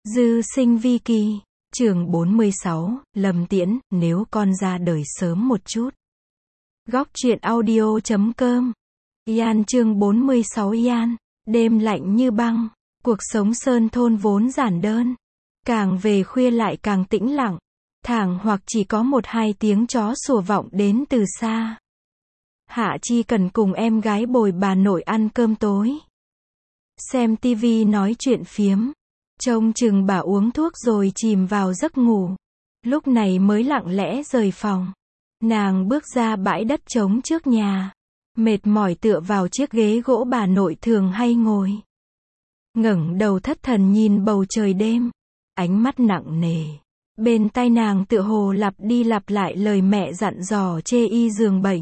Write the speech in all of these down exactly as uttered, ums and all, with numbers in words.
Dư sinh vi kỳ. Chương bốn mươi sáu, Lâm Tiễn, nếu con ra đời sớm một chút. Góc truyện audio chấm com. Yan chương bốn mươi sáu Yan. Đêm lạnh như băng. Cuộc sống sơn thôn vốn giản đơn. Càng về khuya lại càng tĩnh lặng. Thảng hoặc chỉ có một hai tiếng chó sủa vọng đến từ xa. Hạ Chi Cần cùng em gái bồi bà nội ăn cơm tối. Xem tivi nói chuyện phiếm. Trông chừng bà uống thuốc rồi chìm vào giấc ngủ. Lúc này mới lặng lẽ rời phòng. Nàng bước ra bãi đất trống trước nhà. Mệt mỏi tựa vào chiếc ghế gỗ bà nội thường hay ngồi. Ngẩng đầu thất thần nhìn bầu trời đêm. Ánh mắt nặng nề. Bên tai nàng tựa hồ lặp đi lặp lại lời mẹ dặn dò chê y giường bệnh.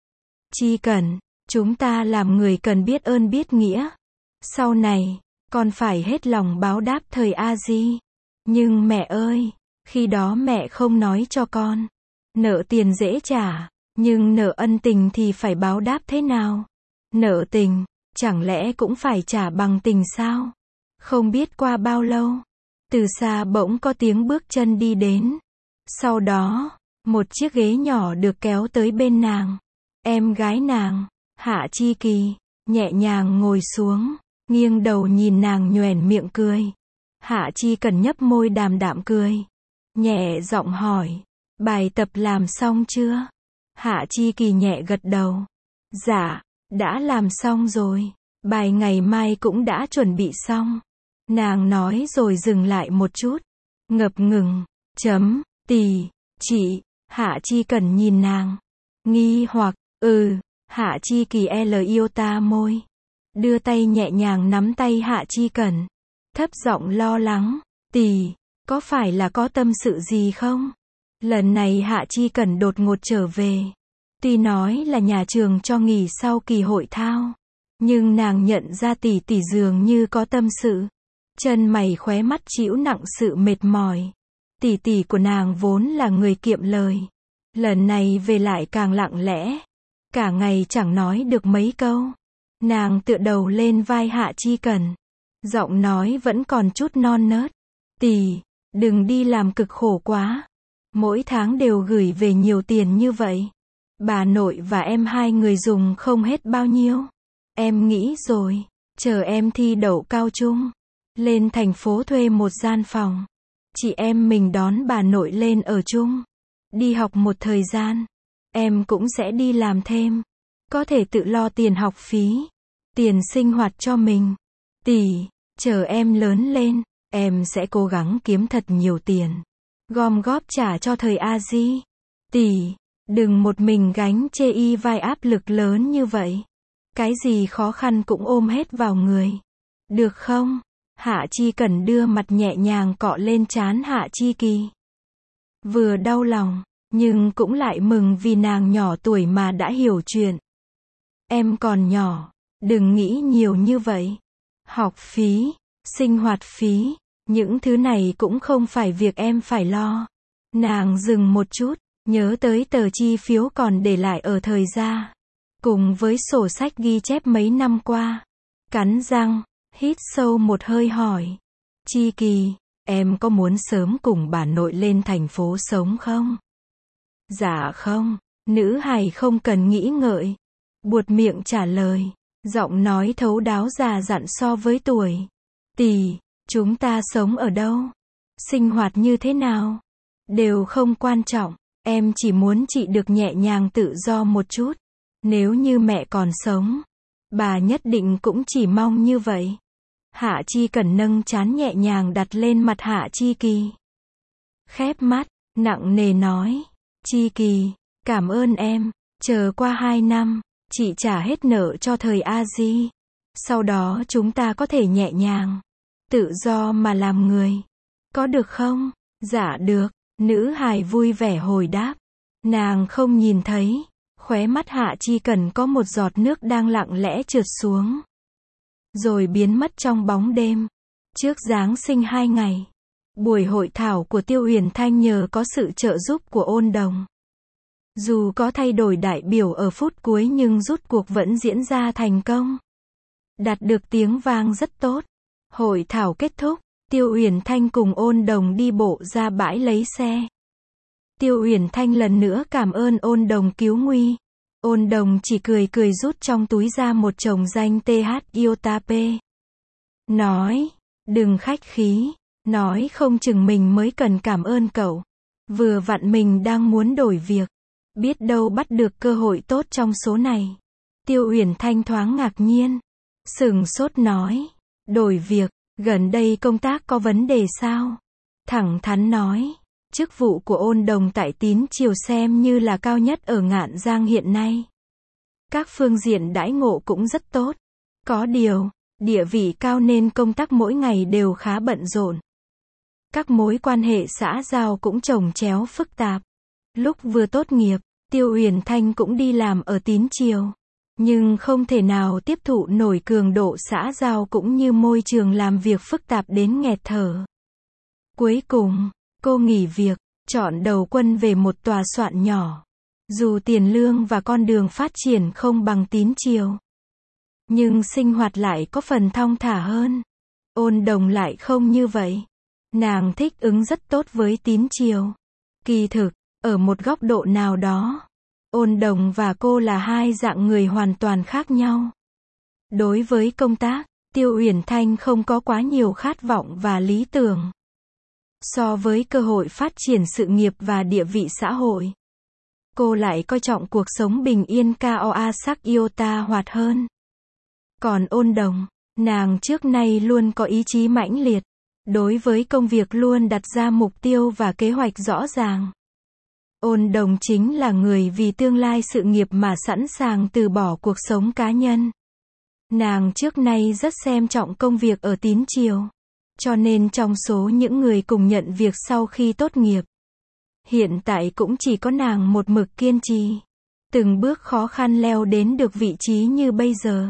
Chi Cần, chúng ta làm người cần biết ơn biết nghĩa. Sau này, con phải hết lòng báo đáp thời A Di. Nhưng mẹ ơi, khi đó mẹ không nói cho con. Nợ tiền dễ trả, nhưng nợ ân tình thì phải báo đáp thế nào? Nợ tình, chẳng lẽ cũng phải trả bằng tình sao? Không biết qua bao lâu, từ xa bỗng có tiếng bước chân đi đến. Sau đó, một chiếc ghế nhỏ được kéo tới bên nàng. Em gái nàng, Hạ Chi Kỳ, nhẹ nhàng ngồi xuống, nghiêng đầu nhìn nàng nhoẻn miệng cười. Hạ Chi Cần nhấp môi đàm đạm cười. Nhẹ giọng hỏi, bài tập làm xong chưa? Hạ Chi Kỳ nhẹ gật đầu. Dạ, đã làm xong rồi. Bài ngày mai cũng đã chuẩn bị xong. Nàng nói rồi dừng lại một chút. Ngập ngừng, chấm, tì, chị, Hạ Chi Cần nhìn nàng. Nghi hoặc, ừ, Hạ Chi Kỳ L yêu ta môi. Đưa tay nhẹ nhàng nắm tay Hạ Chi Cần. Thấp giọng lo lắng, tì, có phải là có tâm sự gì không? Lần này Hạ Chi Cần đột ngột trở về. Tuy nói là nhà trường cho nghỉ sau kỳ hội thao. Nhưng nàng nhận ra tỷ tỷ dường như có tâm sự. Chân mày khóe mắt chịu nặng sự mệt mỏi. Tỷ tỷ của nàng vốn là người kiệm lời. Lần này về lại càng lặng lẽ. Cả ngày chẳng nói được mấy câu. Nàng tựa đầu lên vai Hạ Chi Cần. Giọng nói vẫn còn chút non nớt. Tỷ, đừng đi làm cực khổ quá. Mỗi tháng đều gửi về nhiều tiền như vậy. Bà nội và em hai người dùng không hết bao nhiêu. Em nghĩ rồi, chờ em thi đậu cao trung. Lên thành phố thuê một gian phòng. Chị em mình đón bà nội lên ở chung. Đi học một thời gian. Em cũng sẽ đi làm thêm. Có thể tự lo tiền học phí. Tiền sinh hoạt cho mình. Tỷ, chờ em lớn lên, em sẽ cố gắng kiếm thật nhiều tiền. Gom góp trả cho thời A Di. Tỷ, đừng một mình gánh chê y vai áp lực lớn như vậy. Cái gì khó khăn cũng ôm hết vào người. Được không? Hạ Chi Cần đưa mặt nhẹ nhàng cọ lên trán Hạ Chi Kỳ. Vừa đau lòng, nhưng cũng lại mừng vì nàng nhỏ tuổi mà đã hiểu chuyện. Em còn nhỏ, đừng nghĩ nhiều như vậy. Học phí, sinh hoạt phí, những thứ này cũng không phải việc em phải lo. Nàng dừng một chút, nhớ tới tờ chi phiếu còn để lại ở thời gia. Cùng với sổ sách ghi chép mấy năm qua. Cắn răng, hít sâu một hơi hỏi. Chi Kỳ, em có muốn sớm cùng bà nội lên thành phố sống không? Dạ không, nữ hài không cần nghĩ ngợi. Buột miệng trả lời. Giọng nói thấu đáo già dặn so với tuổi. Tỷ, chúng ta sống ở đâu? Sinh hoạt như thế nào? Đều không quan trọng. Em chỉ muốn chị được nhẹ nhàng tự do một chút. Nếu như mẹ còn sống, bà nhất định cũng chỉ mong như vậy. Hạ Chi Cần nâng trán nhẹ nhàng đặt lên mặt Hạ Chi Kỳ. Khép mắt, nặng nề nói. Chi Kỳ, cảm ơn em. Chờ qua hai năm, chị trả hết nợ cho thời A Di. Sau đó chúng ta có thể nhẹ nhàng, tự do mà làm người. Có được không? Dạ được. Nữ hài vui vẻ hồi đáp. Nàng không nhìn thấy. Khóe mắt Hạ Chi Cần có một giọt nước đang lặng lẽ trượt xuống. Rồi biến mất trong bóng đêm. Trước Giáng sinh hai ngày. Buổi hội thảo của Tiêu Huyền Thanh nhờ có sự trợ giúp của Ôn Đồng. Dù có thay đổi đại biểu ở phút cuối nhưng rút cuộc vẫn diễn ra thành công. Đạt được tiếng vang rất tốt. Hội thảo kết thúc. Tiêu Uyển Thanh cùng Ôn Đồng đi bộ ra bãi lấy xe. Tiêu Uyển Thanh lần nữa cảm ơn Ôn Đồng cứu nguy. Ôn Đồng chỉ cười cười rút trong túi ra một chồng danh tê hát Iota P. Nói, đừng khách khí, nói không chừng mình mới cần cảm ơn cậu. Vừa vặn mình đang muốn đổi việc, biết đâu bắt được cơ hội tốt trong số này. Tiêu Uyển Thanh thoáng ngạc nhiên, sừng sốt nói, đổi việc, gần đây công tác có vấn đề sao? Thẳng thắn nói, chức vụ của Ôn Đồng tại Tín Chiều xem như là cao nhất ở Ngạn Giang hiện nay. Các phương diện đãi ngộ cũng rất tốt. Có điều, địa vị cao nên công tác mỗi ngày đều khá bận rộn. Các mối quan hệ xã giao cũng chồng chéo phức tạp. Lúc vừa tốt nghiệp, Tiêu Uyển Thanh cũng đi làm ở Tín Chiều. Nhưng không thể nào tiếp thụ nổi cường độ xã giao cũng như môi trường làm việc phức tạp đến nghẹt thở. Cuối cùng, cô nghỉ việc, chọn đầu quân về một tòa soạn nhỏ. Dù tiền lương và con đường phát triển không bằng Tín Chiều, nhưng sinh hoạt lại có phần thong thả hơn. Ôn Đồng lại không như vậy. Nàng thích ứng rất tốt với Tín Chiều. Kỳ thực, ở một góc độ nào đó, Ôn Đồng và cô là hai dạng người hoàn toàn khác nhau. Đối với công tác, Tiêu Uyển Thanh không có quá nhiều khát vọng và lý tưởng. So với cơ hội phát triển sự nghiệp và địa vị xã hội, cô lại coi trọng cuộc sống bình yên Koa sắc Iota hoạt hơn. Còn Ôn Đồng, nàng trước nay luôn có ý chí mãnh liệt. Đối với công việc luôn đặt ra mục tiêu và kế hoạch rõ ràng. Ôn Đồng chính là người vì tương lai sự nghiệp mà sẵn sàng từ bỏ cuộc sống cá nhân. Nàng trước nay rất xem trọng công việc ở Tín Chiều. Cho nên trong số những người cùng nhận việc sau khi tốt nghiệp, hiện tại cũng chỉ có nàng một mực kiên trì. Từng bước khó khăn leo đến được vị trí như bây giờ.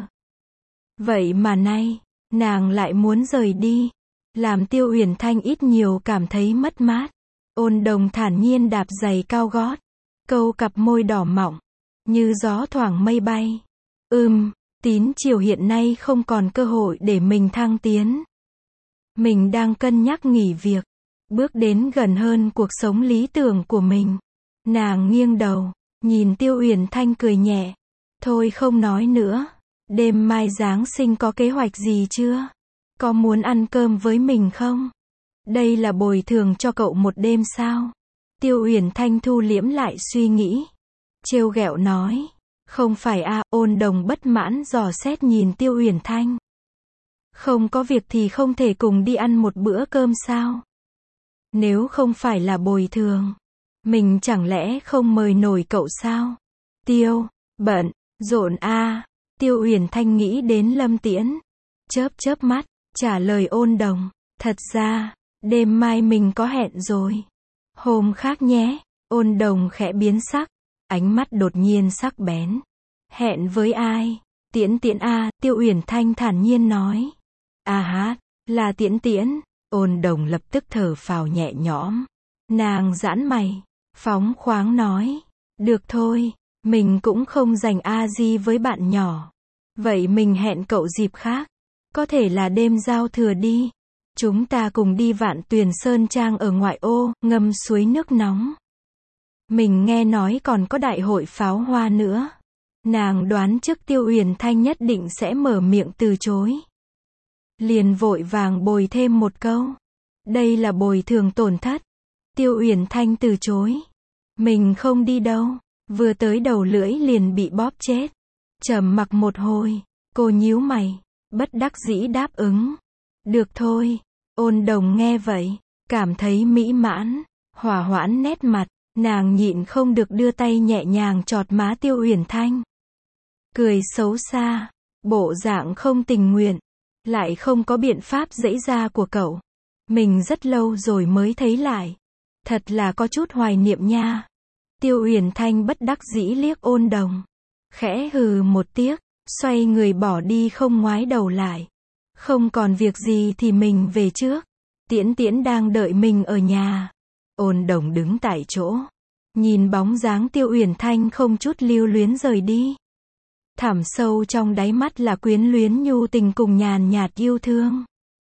Vậy mà nay, nàng lại muốn rời đi. Làm Tiêu Uyển Thanh ít nhiều cảm thấy mất mát. Ôn Đồng thản nhiên đạp giày cao gót, câu cặp môi đỏ mọng, như gió thoảng mây bay. Ừm, Tín Chiều hiện nay không còn cơ hội để mình thăng tiến. Mình đang cân nhắc nghỉ việc, bước đến gần hơn cuộc sống lý tưởng của mình. Nàng nghiêng đầu, nhìn Tiêu Uyển Thanh cười nhẹ. Thôi không nói nữa, đêm mai Giáng sinh có kế hoạch gì chưa? Có muốn ăn cơm với mình không? Đây là bồi thường cho cậu một đêm sao? Tiêu Uyển Thanh thu liễm lại suy nghĩ, trêu ghẹo nói. Không phải a. À, Ôn Đồng bất mãn dò xét nhìn Tiêu Uyển Thanh. Không có việc thì không thể cùng đi ăn một bữa cơm sao? Nếu không phải là bồi thường, mình chẳng lẽ không mời nổi cậu sao? Tiêu, bận, rộn a. À. Tiêu Uyển Thanh nghĩ đến Lâm Tiễn, chớp chớp mắt, trả lời Ôn Đồng. Thật ra, đêm mai mình có hẹn rồi. Hôm khác nhé. Ôn Đồng khẽ biến sắc, ánh mắt đột nhiên sắc bén. Hẹn với ai? Tiễn Tiễn a. À, Tiêu Uyển Thanh thản nhiên nói. À hát, là Tiễn Tiễn. Ôn Đồng lập tức thở phào nhẹ nhõm. Nàng giãn mày, phóng khoáng nói. Được thôi, mình cũng không dành a di với bạn nhỏ. Vậy mình hẹn cậu dịp khác. Có thể là đêm giao thừa đi. Chúng ta cùng đi Vạn Tuyền Sơn Trang ở ngoại ô, ngâm suối nước nóng. Mình nghe nói còn có đại hội pháo hoa nữa. Nàng đoán trước Tiêu Uyển Thanh nhất định sẽ mở miệng từ chối. Liền vội vàng bồi thêm một câu. Đây là bồi thường tổn thất. Tiêu Uyển Thanh từ chối. Mình không đi đâu. Vừa tới đầu lưỡi liền bị bóp chết. Trầm mặc một hồi, cô nhíu mày, bất đắc dĩ đáp ứng. Được thôi. Ôn Đồng nghe vậy, cảm thấy mỹ mãn, hòa hoãn nét mặt, nàng nhịn không được đưa tay nhẹ nhàng chọt má Tiêu Uyển Thanh. Cười xấu xa, bộ dạng không tình nguyện, lại không có biện pháp giãy ra của cậu. Mình rất lâu rồi mới thấy lại. Thật là có chút hoài niệm nha. Tiêu Uyển Thanh bất đắc dĩ liếc Ôn Đồng. Khẽ hừ một tiếc, xoay người bỏ đi không ngoái đầu lại. Không còn việc gì thì mình về trước. Tiễn Tiễn đang đợi mình ở nhà. Ôn Đồng đứng tại chỗ, nhìn bóng dáng Tiêu Uyển Thanh không chút lưu luyến rời đi. Thẳm sâu trong đáy mắt là quyến luyến nhu tình cùng nhàn nhạt yêu thương.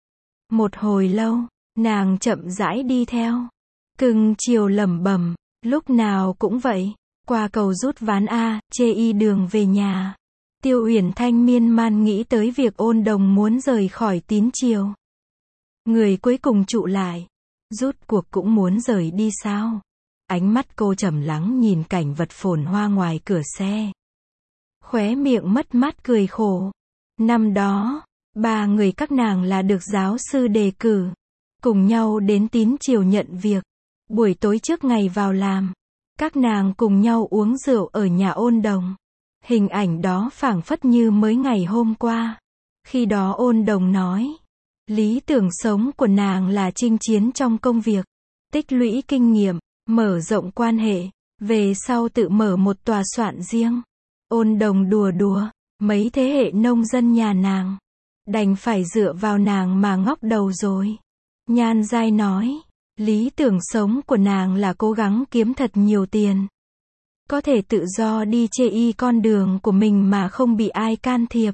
Một hồi lâu, nàng chậm rãi đi theo. Cưng chiều lẩm bẩm, lúc nào cũng vậy, qua cầu rút ván A, chê y đường về nhà. Tiêu Uyển Thanh miên man nghĩ tới việc Ôn Đồng muốn rời khỏi Tín Chiều. Người cuối cùng trụ lại, rút cuộc cũng muốn rời đi sao? Ánh mắt cô trầm lắng nhìn cảnh vật phồn hoa ngoài cửa xe. Khóe miệng mất mát cười khổ. Năm đó, ba người các nàng là được giáo sư đề cử, cùng nhau đến Tín Chiều nhận việc. Buổi tối trước ngày vào làm, các nàng cùng nhau uống rượu ở nhà Ôn Đồng. Hình ảnh đó phảng phất như mới ngày hôm qua. Khi đó Ôn Đồng nói, lý tưởng sống của nàng là chinh chiến trong công việc, tích lũy kinh nghiệm, mở rộng quan hệ, về sau tự mở một tòa soạn riêng. Ôn Đồng đùa đùa, mấy thế hệ nông dân nhà nàng, đành phải dựa vào nàng mà ngóc đầu rồi. Nhan Giai nói, lý tưởng sống của nàng là cố gắng kiếm thật nhiều tiền. Có thể tự do đi chê y con đường của mình mà không bị ai can thiệp.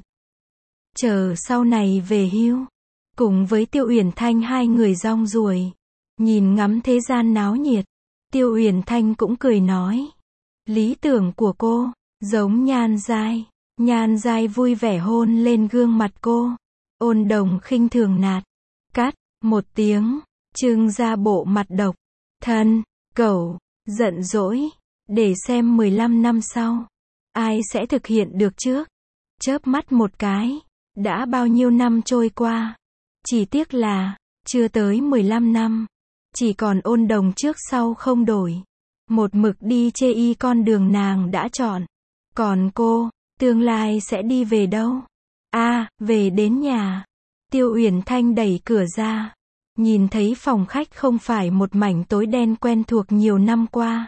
Chờ sau này về hưu, cùng với Tiêu Uyển Thanh hai người rong ruổi, nhìn ngắm thế gian náo nhiệt. Tiêu Uyển Thanh cũng cười nói, lý tưởng của cô, giống Nhan Giai. Nhan Giai vui vẻ hôn lên gương mặt cô. Ôn Đồng khinh thường nạt, cắt, một tiếng, trưng ra bộ mặt độc, thân, cẩu, giận dỗi, để xem mười lăm năm sau, ai sẽ thực hiện được trước. Chớp mắt một cái, đã bao nhiêu năm trôi qua. Chỉ tiếc là, chưa tới mười lăm năm, chỉ còn Ôn Đồng trước sau không đổi. Một mực đi chê y con đường nàng đã chọn. Còn cô, tương lai sẽ đi về đâu? A, à, về đến nhà. Tiêu Uyển Thanh đẩy cửa ra, nhìn thấy phòng khách không phải một mảnh tối đen quen thuộc nhiều năm qua,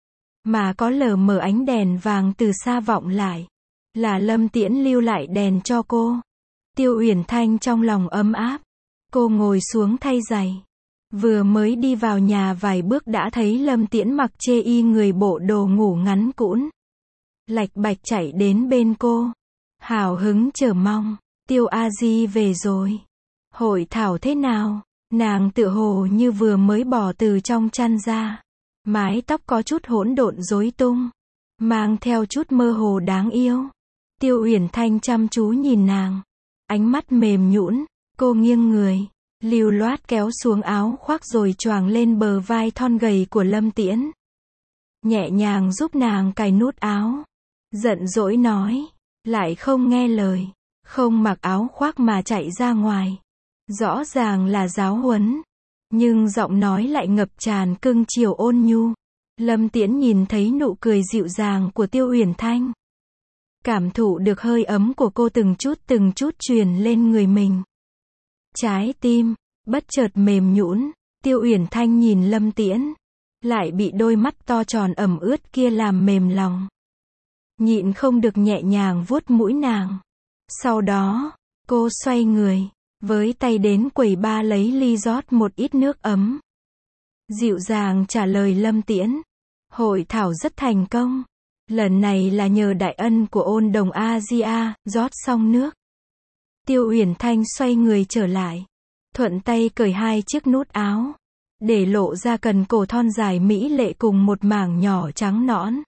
mà có lờ mờ ánh đèn vàng từ xa vọng lại. Là Lâm Tiễn lưu lại đèn cho cô. Tiêu Uyển Thanh trong lòng ấm áp. Cô ngồi xuống thay giày. Vừa mới đi vào nhà vài bước đã thấy Lâm Tiễn mặc chê y người bộ đồ ngủ ngắn cũn, lạch bạch chạy đến bên cô. Hào hứng chờ mong, Tiêu A Di về rồi. Hội thảo thế nào? Nàng tựa hồ như vừa mới bỏ từ trong chăn ra. Mái tóc có chút hỗn độn rối tung, mang theo chút mơ hồ đáng yêu. Tiêu Uyển Thanh chăm chú nhìn nàng, ánh mắt mềm nhũn. Cô nghiêng người, lưu loát kéo xuống áo khoác rồi choàng lên bờ vai thon gầy của Lâm Tiễn, nhẹ nhàng giúp nàng cài nút áo. Giận dỗi nói, lại không nghe lời, không mặc áo khoác mà chạy ra ngoài. Rõ ràng là giáo huấn, nhưng giọng nói lại ngập tràn cưng chiều ôn nhu. Lâm Tiễn nhìn thấy nụ cười dịu dàng của Tiêu Uyển Thanh, cảm thụ được hơi ấm của cô từng chút từng chút truyền lên người mình. Trái tim bất chợt mềm nhũn. Tiêu Uyển Thanh nhìn Lâm Tiễn, lại bị đôi mắt to tròn ẩm ướt kia làm mềm lòng. Nhịn không được nhẹ nhàng vuốt mũi nàng. Sau đó, cô xoay người, với tay đến quầy ba lấy ly rót một ít nước ấm. Dịu dàng trả lời Lâm Tiễn, hội thảo rất thành công. Lần này là nhờ đại ân của Ôn Đồng A Di A. Rót xong nước, Tiêu Uyển Thanh xoay người trở lại, thuận tay cởi hai chiếc nút áo, để lộ ra cần cổ thon dài mỹ lệ cùng một mảng nhỏ trắng nõn,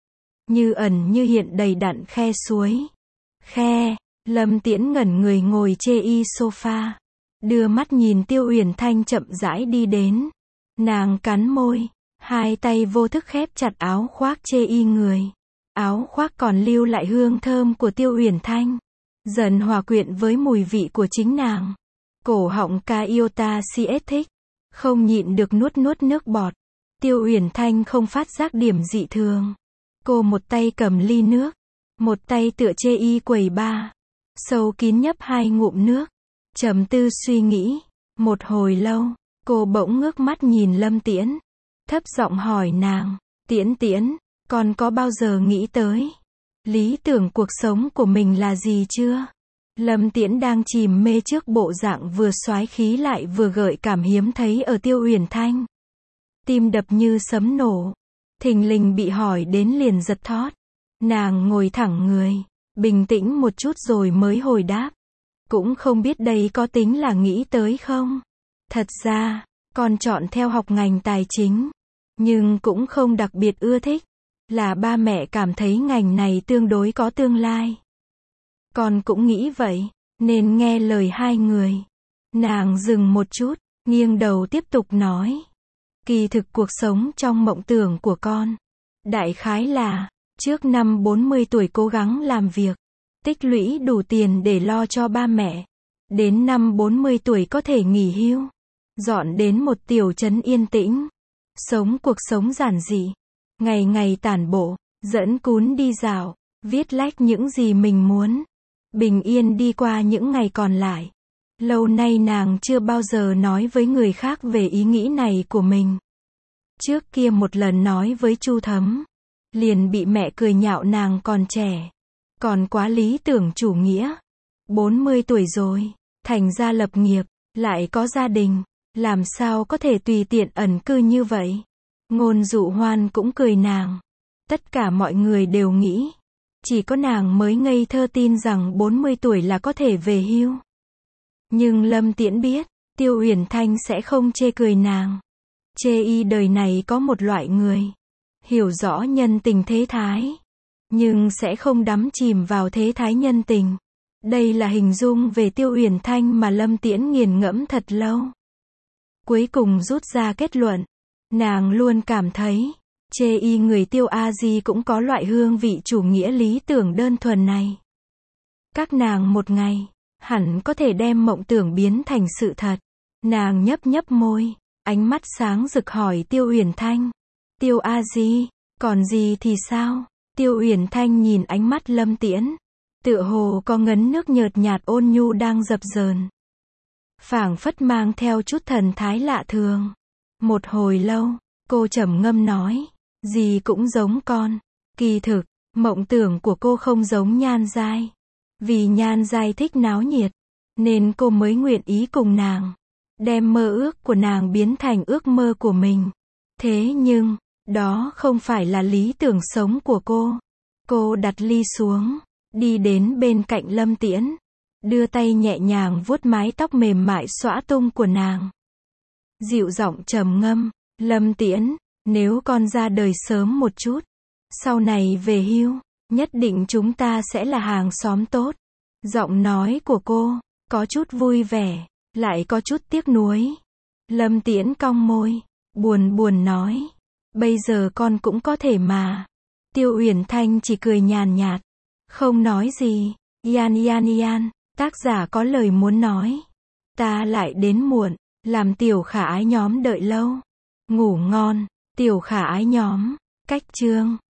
như ẩn như hiện đầy đặn khe suối. Khe. Lâm Tiễn ngẩn người ngồi chê y sofa, đưa mắt nhìn Tiêu Uyển Thanh chậm rãi đi đến. Nàng cắn môi, hai tay vô thức khép chặt áo khoác chê y người. Áo khoác còn lưu lại hương thơm của Tiêu Uyển Thanh, dần hòa quyện với mùi vị của chính nàng. Cổ họng ca yêu ta si ết thích, không nhịn được nuốt nuốt nước bọt. Tiêu Uyển Thanh không phát giác điểm dị thường. Cô một tay cầm ly nước, một tay tựa chê y quầy ba, sâu kín nhấp hai ngụm nước, trầm tư suy nghĩ. Một hồi lâu, cô bỗng ngước mắt nhìn Lâm Tiễn, thấp giọng hỏi nàng, Tiễn Tiễn, con có bao giờ nghĩ tới lý tưởng cuộc sống của mình là gì chưa? Lâm Tiễn đang chìm mê trước bộ dạng vừa soái khí lại vừa gợi cảm hiếm thấy ở Tiêu Uyển Thanh. Tim đập như sấm nổ, thình lình bị hỏi đến liền giật thót. Nàng ngồi thẳng người, bình tĩnh một chút rồi mới hồi đáp. Cũng không biết đây có tính là nghĩ tới không? Thật ra, con chọn theo học ngành tài chính, nhưng cũng không đặc biệt ưa thích. Là ba mẹ cảm thấy ngành này tương đối có tương lai. Con cũng nghĩ vậy, nên nghe lời hai người. Nàng dừng một chút, nghiêng đầu tiếp tục nói. Kỳ thực cuộc sống trong mộng tưởng của con, đại khái là, trước năm bốn mươi tuổi cố gắng làm việc, tích lũy đủ tiền để lo cho ba mẹ. Đến năm bốn mươi tuổi có thể nghỉ hưu, dọn đến một tiểu trấn yên tĩnh, sống cuộc sống giản dị, ngày ngày tản bộ, dẫn cún đi dạo, viết lách những gì mình muốn, bình yên đi qua những ngày còn lại. Lâu nay nàng chưa bao giờ nói với người khác về ý nghĩ này của mình. Trước kia một lần nói với Chu Thấm, liền bị mẹ cười nhạo nàng còn trẻ, còn quá lý tưởng chủ nghĩa. bốn mươi tuổi rồi, thành ra lập nghiệp, lại có gia đình, làm sao có thể tùy tiện ẩn cư như vậy. Ngôn Dụ Hoan cũng cười nàng. Tất cả mọi người đều nghĩ, chỉ có nàng mới ngây thơ tin rằng bốn mươi tuổi là có thể về hưu. Nhưng Lâm Tiễn biết, Tiêu Uyển Thanh sẽ không chê cười nàng. Chê y đời này có một loại người, hiểu rõ nhân tình thế thái, nhưng sẽ không đắm chìm vào thế thái nhân tình. Đây là hình dung về Tiêu Uyển Thanh mà Lâm Tiễn nghiền ngẫm thật lâu. Cuối cùng rút ra kết luận, nàng luôn cảm thấy, chê y người Tiêu A Di cũng có loại hương vị chủ nghĩa lý tưởng đơn thuần này. Các nàng một ngày, hẳn có thể đem mộng tưởng biến thành sự thật. Nàng nhấp nhấp môi, ánh mắt sáng rực hỏi Tiêu Uyển Thanh. Tiêu A Di, còn gì thì sao? Tiêu Uyển Thanh nhìn ánh mắt Lâm Tiễn, tựa hồ có ngấn nước nhợt nhạt ôn nhu đang dập dờn, phảng phất mang theo chút thần thái lạ thường. Một hồi lâu, cô trầm ngâm nói, gì cũng giống con. Kỳ thực, mộng tưởng của cô không giống Nhan Giai. Vì Nhan Giai thích náo nhiệt, nên cô mới nguyện ý cùng nàng, đem mơ ước của nàng biến thành ước mơ của mình. Thế nhưng, đó không phải là lý tưởng sống của cô. Cô đặt ly xuống, đi đến bên cạnh Lâm Tiễn, đưa tay nhẹ nhàng vuốt mái tóc mềm mại xõa tung của nàng. Dịu giọng trầm ngâm, Lâm Tiễn, nếu con ra đời sớm một chút, sau này về hưu, nhất định chúng ta sẽ là hàng xóm tốt. Giọng nói của cô, có chút vui vẻ, lại có chút tiếc nuối. Lâm Tiễn cong môi, buồn buồn nói, bây giờ con cũng có thể mà. Tiêu Uyển Thanh chỉ cười nhàn nhạt, không nói gì. Yan yan yan, tác giả có lời muốn nói. Ta lại đến muộn, làm tiểu khả ái nhóm đợi lâu. Ngủ ngon, tiểu khả ái nhóm. Cách chương